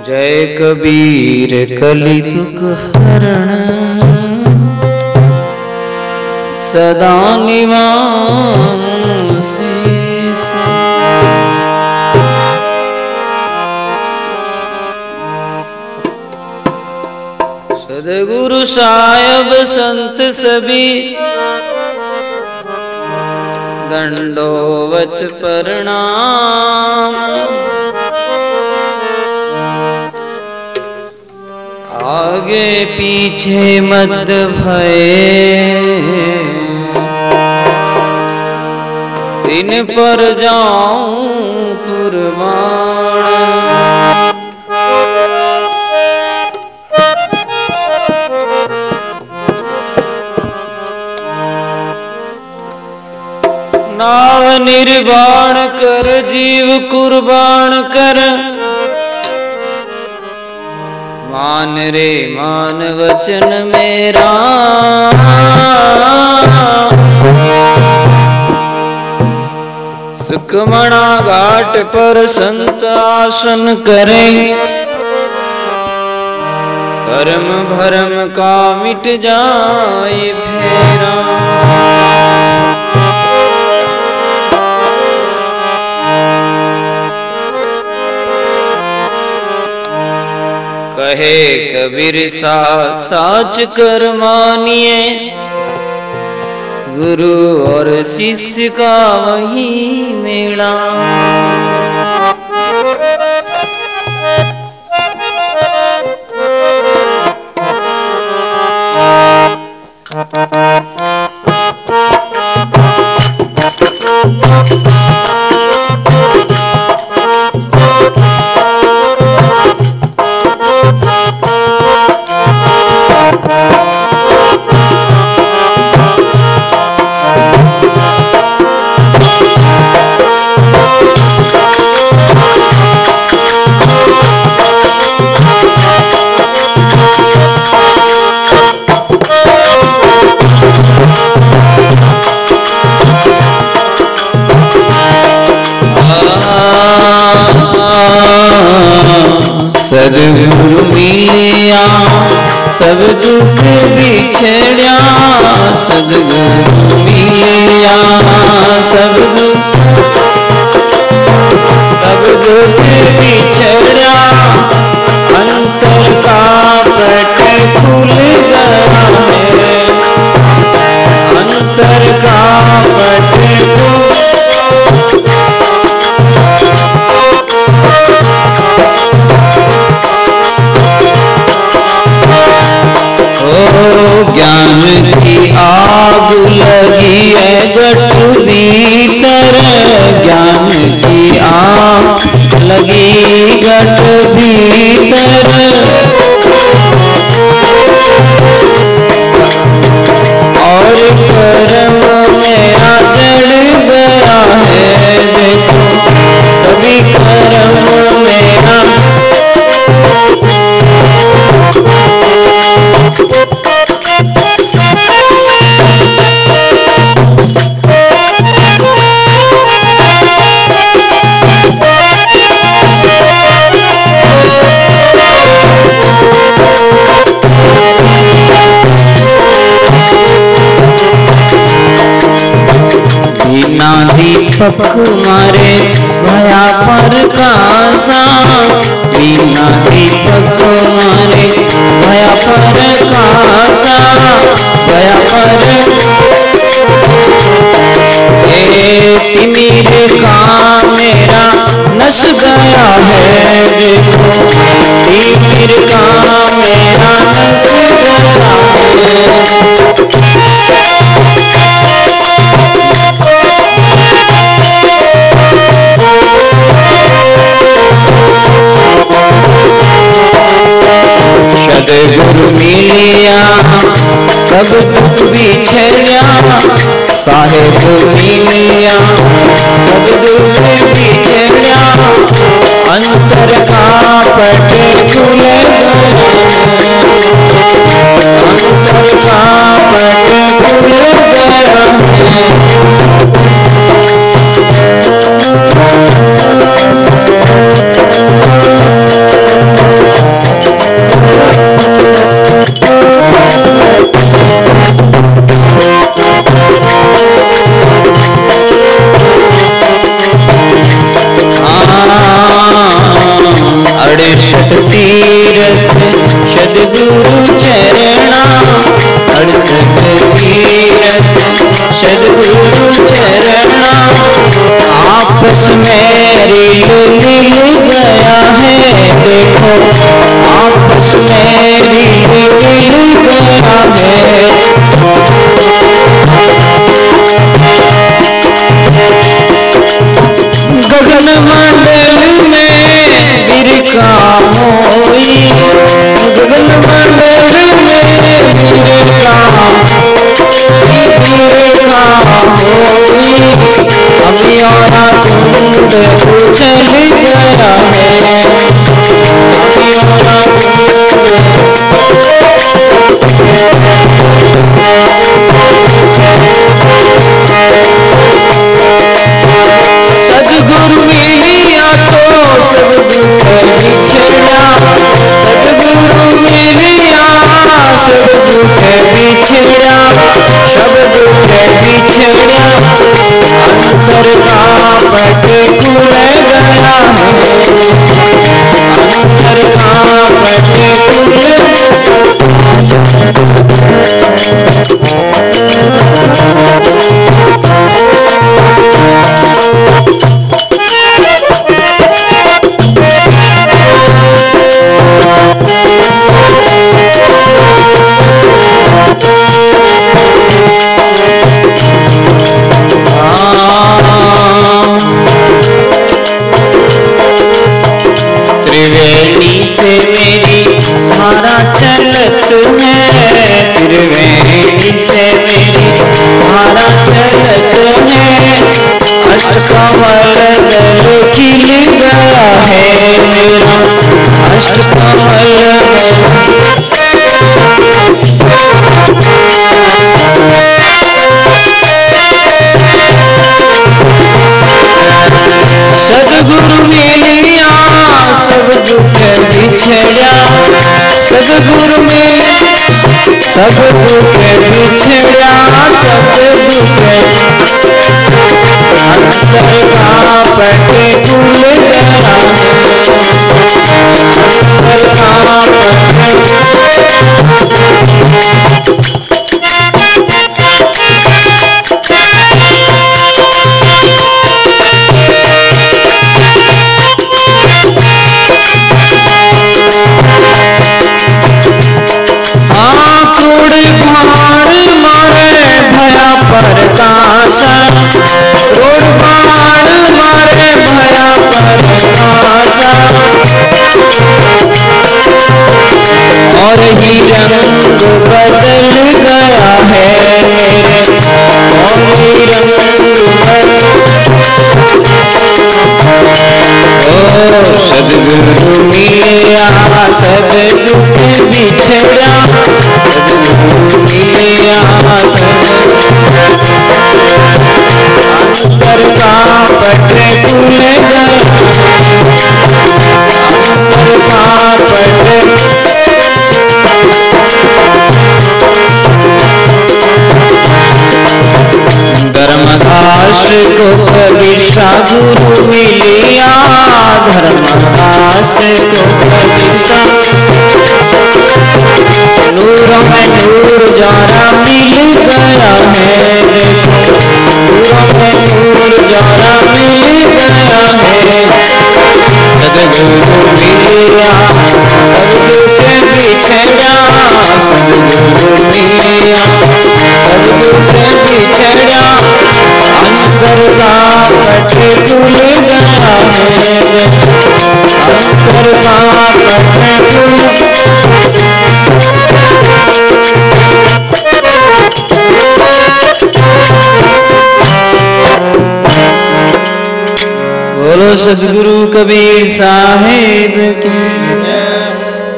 जय कबीर कलि दुख हरण सदा निवासी सदगुरु साहिब संत सभी दंडोवत प्रणाम। आगे पीछे मत भय तिन पर जाऊं कुर्बान। नाव निर्वाण कर जीव कुर्बान कर, मान रे मान वचन मेरा। सुखमणा घाट पर संत आसन करें, कर्म भरम का मिट जाए फेरा। कहे कबीर साच कर मानिए, गुरु और शिष्य का वही मेला। सदगुरु मिलिया सब दुख बिछड़िया, सदगुरु मिलिया सब दुख बिछड़ा। अंतर का पट खुल गया है, अंतर का पट ज्ञान की आग लगी है गट भीतर, ज्ञान की आग लगी गट भीतर। और कर्म मेरा जड़ गया है, देखो सभी कर्म मेरा। बिना दीपक मारे भया प्रकाशा, बिना दीपक मारे भया प्रकाशा। भया तिमिर का मेरा नस गया है, देखो तिमिर का मेरा नस गया है। सदगुरु मिलिया सब दुख बिछड़िया, साहेब मिलिया सब दुख बिछड़िया। अंतर का पट खुल गया, अंतर का पट खुल गया है। तीरथ सदगुरु चरणा, 68 तीरथ सदगुरु चरणा। आपस में रील मिल गया है, देखो आपस में रील मिल गया है। गगन मंडल में बिरका होई, गगन मंडल में बिरका होई, अभी और कुंड उछल गया है, अभी और सदगुरु मिलिया तो सब दुख बिछड़ा, सदगुरु मिलिया सब दुख बिछड़ा, सब दुख बिछड़ा। अंतर का पट खुल गया है, अंतर का पट त्रिवेणी से मेरी धारा चलत है, त्रिवेणी से मेरी धारा चलत है। अष्टकमल दल खिल गया है मेरा, अष्टकमल सदगुरु मिलिया सब दुख बिछड़ा, सदगुरु मिल सब दुख बिछड़ा, सब दुख। अंतर का पट खुल गया, अंतर का परकाशा, क्रोध बाण मारे भया परकाशा। और ही रंग बदल गया है मेरे, और ही रंग ओ सदगुरु मिलिया सब दुख बिछड़ा, सदगुरु मिलिया सब अंतर का पट खुल गया, अंतर का पट। धर्मदास को कबीरा गुरु मिलिया, धर्मदास को कबीरा नूर में नूर जारा मिल गया है, देखो नूर में नूर जारा मिल गया है। सदगुरु मिलिया सब दुख बिछड़ा, सदगुरु मिलिया सब दुख बिछड़ा। अंतर का पट खुल गया है, अंतर का पट खुल। बोलो सदगुरु कबीर साहिब की।